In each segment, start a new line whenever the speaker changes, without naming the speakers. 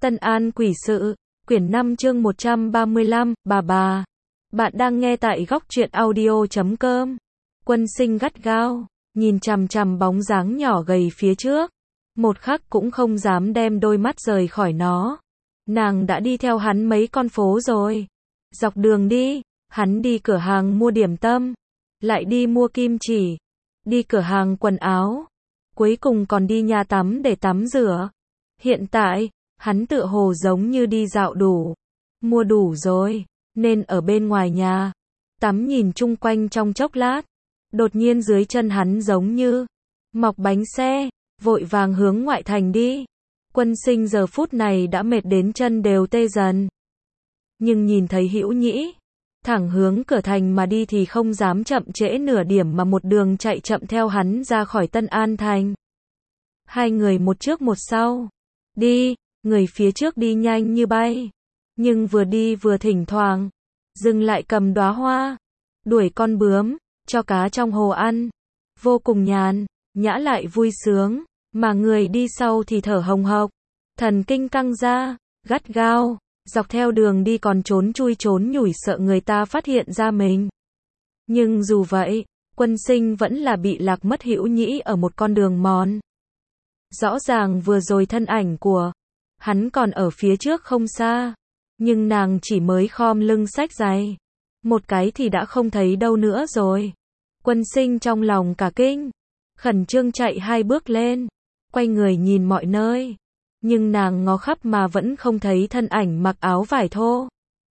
Tân An Quỷ Sự, quyển 5 chương 135, bà. Bạn đang nghe tại góc truyện audio.com. Quân Sinh gắt gao, nhìn chằm chằm bóng dáng nhỏ gầy phía trước. Một khắc cũng không dám đem đôi mắt rời khỏi nó. Nàng đã đi theo hắn mấy con phố rồi. Dọc đường đi, hắn đi cửa hàng mua điểm tâm, lại đi mua kim chỉ, đi cửa hàng quần áo, cuối cùng còn đi nhà tắm để tắm rửa. Hiện tại, hắn tựa hồ giống như đi dạo đủ, mua đủ rồi, nên ở bên ngoài nhà, tắm nhìn chung quanh trong chốc lát. Đột nhiên dưới chân hắn giống như mọc bánh xe, vội vàng hướng ngoại thành đi. Quân Sinh giờ phút này đã mệt đến chân đều tê dần. Nhưng nhìn thấy Hữu Nhĩ thẳng hướng cửa thành mà đi thì không dám chậm trễ nửa điểm mà một đường chạy chậm theo hắn ra khỏi Tân An thành. Hai người một trước một sau. Đi, người phía trước đi nhanh như bay. Nhưng vừa đi vừa thỉnh thoảng dừng lại cầm đóa hoa, đuổi con bướm, cho cá trong hồ ăn. Vô cùng nhàn, nhã lại vui sướng, mà người đi sau thì thở hồng hộc, thần kinh căng ra, gắt gao, dọc theo đường đi còn trốn chui trốn nhủi sợ người ta phát hiện ra mình. Nhưng dù vậy, Quân Sinh vẫn là bị lạc mất Hữu Nhĩ ở một con đường mòn. Rõ ràng vừa rồi thân ảnh của hắn còn ở phía trước không xa, nhưng nàng chỉ mới khom lưng xách giày một cái thì đã không thấy đâu nữa rồi. Quân Sinh trong lòng cả kinh, khẩn trương chạy hai bước lên, quay người nhìn mọi nơi, nhưng nàng ngó khắp mà vẫn không thấy thân ảnh mặc áo vải thô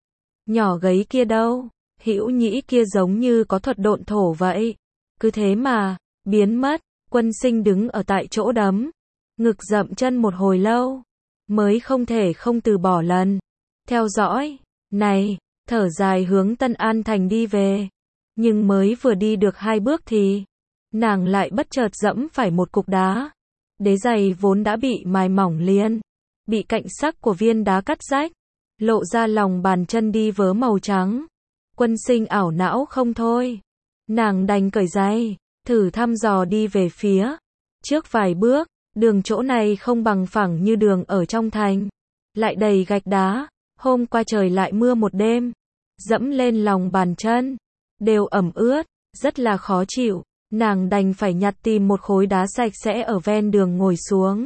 nhỏ gầy kia đâu. Hữu Nhĩ kia giống như có thuật độn thổ vậy, cứ thế mà biến mất. Quân Sinh đứng ở tại chỗ đấm ngực dậm chân một hồi lâu, mới không thể không từ bỏ lần theo dõi này, thở dài hướng Tân An thành đi về. Nhưng mới vừa đi được hai bước thì nàng lại bất chợt dẫm phải một cục đá. Đế giày vốn đã bị mài mỏng liền, bị cạnh sắc của viên đá cắt rách, lộ ra lòng bàn chân đi vớ màu trắng. Quân Sinh ảo não không thôi, nàng đành cởi giày, thử thăm dò đi về phía trước vài bước. Đường chỗ này không bằng phẳng như đường ở trong thành, lại đầy gạch đá. Hôm qua trời lại mưa một đêm, dẫm lên lòng bàn chân đều ẩm ướt, rất là khó chịu. Nàng đành phải nhặt tìm một khối đá sạch sẽ ở ven đường ngồi xuống,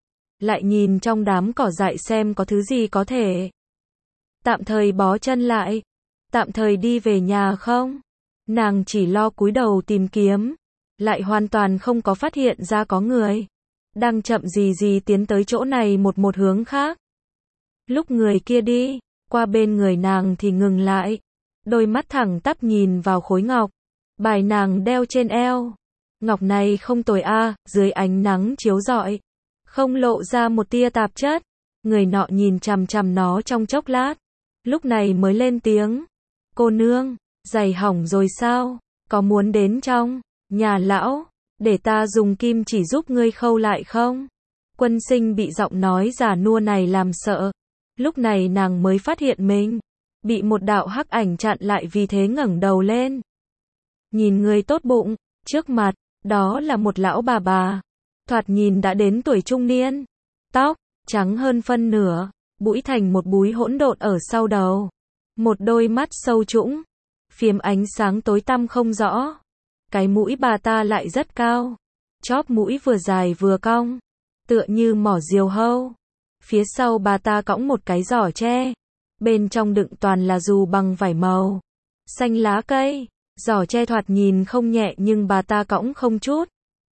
lại nhìn trong đám cỏ dại xem có thứ gì có thể tạm thời bó chân lại, tạm thời đi về nhà không. Nàng chỉ lo cúi đầu tìm kiếm, lại hoàn toàn không có phát hiện ra có người đang chậm gì tiến tới chỗ này một hướng khác. Lúc người kia đi qua bên người nàng thì ngừng lại, đôi mắt thẳng tắp nhìn vào khối ngọc bài nàng đeo trên eo. Ngọc này không tồi a, dưới ánh nắng chiếu rọi, không lộ ra một tia tạp chất. Người nọ nhìn chằm chằm nó trong chốc lát, lúc này mới lên tiếng. Cô nương, giày hỏng rồi sao? Có muốn đến trong nhà lão để ta dùng kim chỉ giúp ngươi khâu lại không? Quân Sinh bị giọng nói già nua này làm sợ. Lúc này nàng mới phát hiện mình bị một đạo hắc ảnh chặn lại, vì thế ngẩng đầu lên. Nhìn người tốt bụng trước mặt, đó là một lão bà, thoạt nhìn đã đến tuổi trung niên, tóc trắng hơn phân nửa, bũi thành một búi hỗn độn ở sau đầu, một đôi mắt sâu trũng, phiếm ánh sáng tối tăm không rõ. Cái mũi bà ta lại rất cao, chóp mũi vừa dài vừa cong, tựa như mỏ diều hâu. Phía sau bà ta cõng một cái giỏ tre, bên trong đựng toàn là dù bằng vải màu xanh lá cây. Giỏ tre thoạt nhìn không nhẹ nhưng bà ta cõng không chút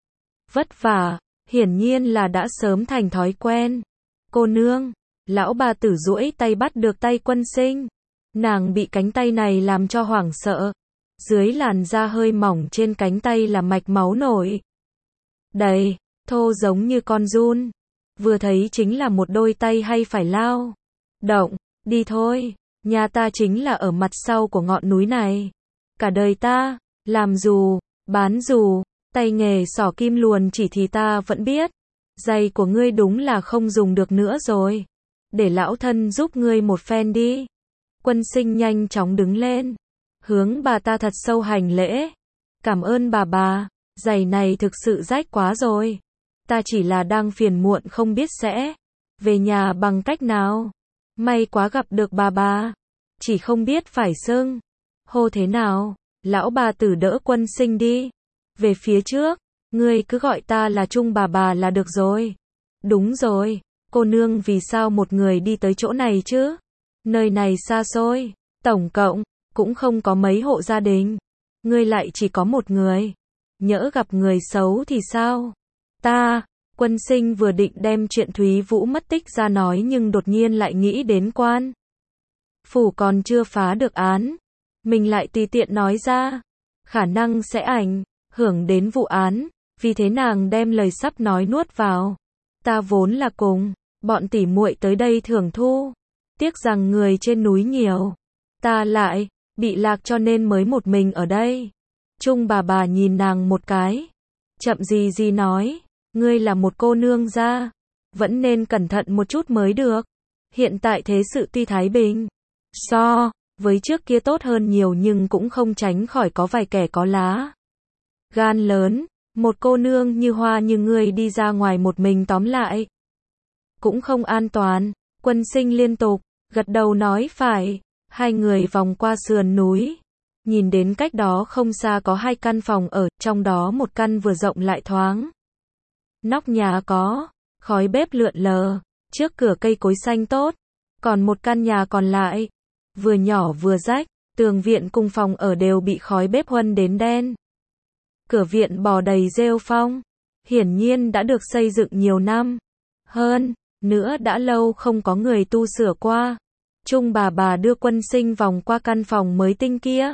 vất vả, hiển nhiên là đã sớm thành thói quen. Cô nương, lão bà tử duỗi tay bắt được tay Quân Sinh. Nàng bị cánh tay này làm cho hoảng sợ. Dưới làn da hơi mỏng trên cánh tay là mạch máu nổi đầy, thô giống như con giun. Vừa thấy chính là một đôi tay hay phải lao động. Đi thôi, nhà ta chính là ở mặt sau của ngọn núi này. Cả đời ta làm dù, bán dù, tay nghề xỏ kim luồn chỉ thì ta vẫn biết. Giày của ngươi đúng là không dùng được nữa rồi, để lão thân giúp ngươi một phen đi. Quân Sinh nhanh chóng đứng lên, hướng bà ta thật sâu hành lễ. Cảm ơn bà, giày này thực sự rách quá rồi. Ta chỉ là đang phiền muộn không biết sẽ Về nhà bằng cách nào? May quá gặp được bà. Chỉ không biết phải xưng hô thế nào. Lão bà tử đỡ Quân Sinh đi về phía trước. Ngươi cứ gọi ta là Trung bà là được rồi. Đúng rồi, cô nương vì sao một người đi tới chỗ này chứ? Nơi này xa xôi, tổng cộng cũng không có mấy hộ gia đình. Ngươi lại chỉ có một người. Nhỡ gặp người xấu thì sao? Quân Sinh vừa định đem chuyện Thúy Vũ mất tích ra nói nhưng đột nhiên lại nghĩ đến quan phủ còn chưa phá được án. Mình lại tùy tiện nói ra, khả năng sẽ ảnh hưởng đến vụ án, vì thế nàng đem lời sắp nói nuốt vào. Ta vốn là cùng bọn tỉ muội tới đây thưởng thu, tiếc rằng người trên núi nhiều, ta lại bị lạc cho nên mới một mình ở đây. Trung bà nhìn nàng một cái, chậm gì nói, ngươi là một cô nương gia, vẫn nên cẩn thận một chút mới được. Hiện tại thế sự tuy thái bình, so với trước kia tốt hơn nhiều nhưng cũng không tránh khỏi có vài kẻ có lá gan lớn. Một cô nương như Hoa như ngươi đi ra ngoài một mình tóm lại cũng không an toàn. Quân Sinh liên tục gật đầu nói phải. Hai người vòng qua sườn núi, nhìn đến cách đó không xa có hai căn phòng ở, trong đó một căn vừa rộng lại thoáng. Nóc nhà có khói bếp lượn lờ, trước cửa cây cối xanh tốt, còn một căn nhà còn lại vừa nhỏ vừa rách, tường viện cùng phòng ở đều bị khói bếp huân đến đen. Cửa viện bò đầy rêu phong, hiển nhiên đã được xây dựng nhiều năm. Hơn nữa đã lâu không có người tu sửa qua. Trung bà đưa Quân Sinh vòng qua căn phòng mới tinh kia.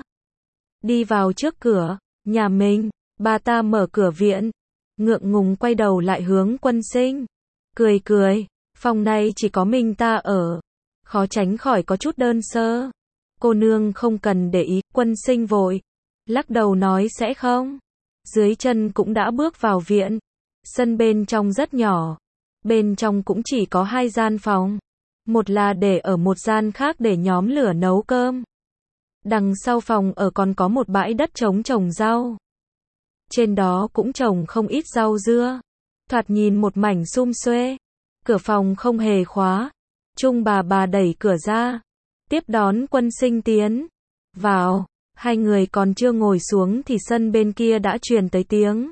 Đi vào trước cửa nhà mình, bà ta mở cửa viện, ngượng ngùng quay đầu lại hướng Quân Sinh. Cười, phòng này chỉ có mình ta ở, khó tránh khỏi có chút đơn sơ. Cô nương không cần để ý. Quân Sinh vội lắc đầu nói sẽ không. Dưới chân cũng đã bước vào viện. Sân bên trong rất nhỏ. Bên trong cũng chỉ có hai gian phòng. Một là để ở, một gian khác để nhóm lửa nấu cơm. Đằng sau phòng ở còn có một bãi đất trống trồng rau. Trên đó cũng trồng không ít rau dưa. Thoạt nhìn một mảnh sum xuê. Cửa phòng không hề khóa. Trung bà đẩy cửa ra, tiếp đón Quân Sinh tiến vào. Hai người còn chưa ngồi xuống thì sân bên kia đã truyền tới tiếng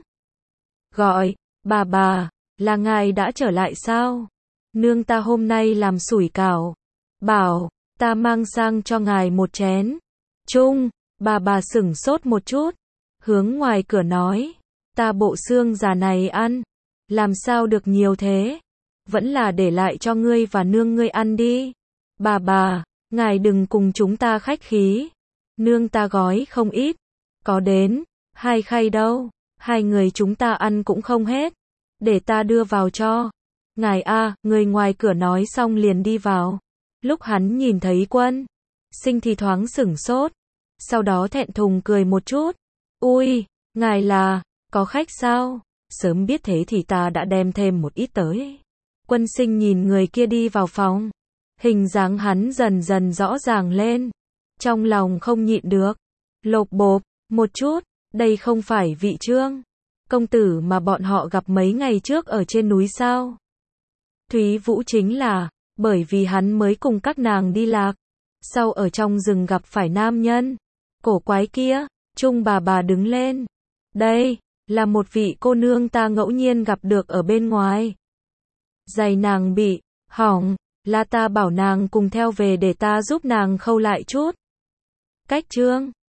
gọi. Bà, là ngài đã trở lại sao? Nương ta hôm nay làm sủi cảo, bảo ta mang sang cho ngài một chén. Trung bà sửng sốt một chút, hướng ngoài cửa nói, ta bộ xương già này ăn, làm sao được nhiều thế? Vẫn là để lại cho ngươi và nương ngươi ăn đi. Bà, ngài đừng cùng chúng ta khách khí. Nương ta gói không ít, có đến 2 khay đâu, 2 người chúng ta ăn cũng không hết. Để ta đưa vào cho ngài a. Người ngoài cửa nói xong liền đi vào. Lúc hắn nhìn thấy Quân Sinh thì thoáng sửng sốt, sau đó thẹn thùng cười một chút. Ui, ngài là có khách sao? Sớm biết thế thì ta đã đem thêm một ít tới. Quân Sinh nhìn người kia đi vào phòng, hình dáng hắn dần dần rõ ràng lên, trong lòng không nhịn được lột bột một chút. Đây không phải vị Trương công tử mà bọn họ gặp mấy ngày trước ở trên núi sao? Thúy Vũ chính là bởi vì hắn mới cùng các nàng đi lạc, sau ở trong rừng gặp phải nam nhân cổ quái kia. Trung bà đứng lên. Đây là một vị cô nương ta ngẫu nhiên gặp được ở bên ngoài. Giày nàng bị hỏng, là ta bảo nàng cùng theo về để ta giúp nàng khâu lại chút. Cách Trương